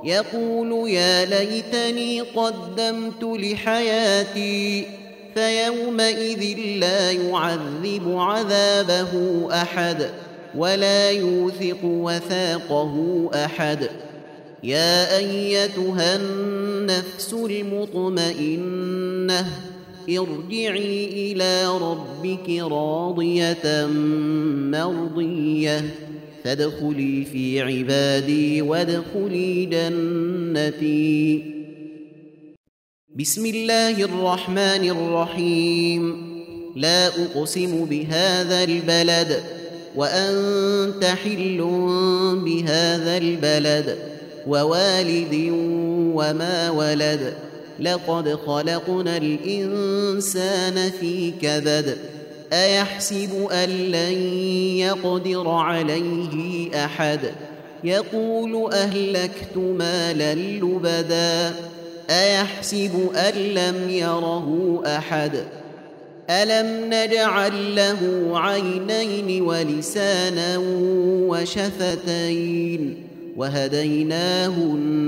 يقول يا ليتني قدمت لحياتي فيومئذ لا يعذب عذابه أحد ولا يوثق وثاقه أحد. يا أيتها النفس المطمئنة ارجعي إلى ربك راضية مرضية فادخلي في عبادي وادخلي جنتي. بسم الله الرحمن الرحيم. لا أقسم بهذا البلد وأنت حل بهذا البلد ووالد وما ولد لقد خلقنا الإنسان في كبد أيحسب أن لن يقدر عليه أحد يقول أهلكت مالا لبدا أيحسب أن لم يره أحد ألم نجعل له عينين ولسانا وشفتين وهديناه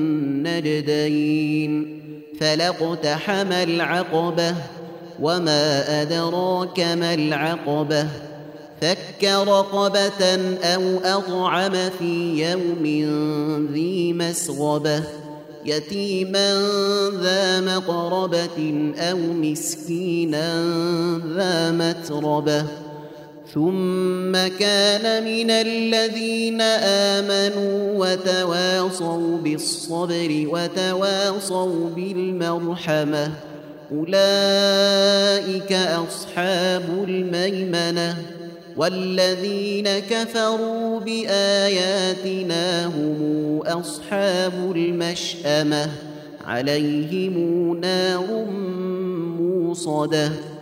النجدين فلاقتحم العقبة وما أدراك ما العقبة فك رقبة أو أطعم في يوم ذي مسغبة يتيما ذا مقربة أو مسكينا ذا متربة ثم كان من الذين آمنوا وتواصوا بالصبر وتواصوا بالمرحمة أولئك أصحاب الميمنة والذين كفروا بآياتنا هم أصحاب المشأمة عليهم نار موصدة.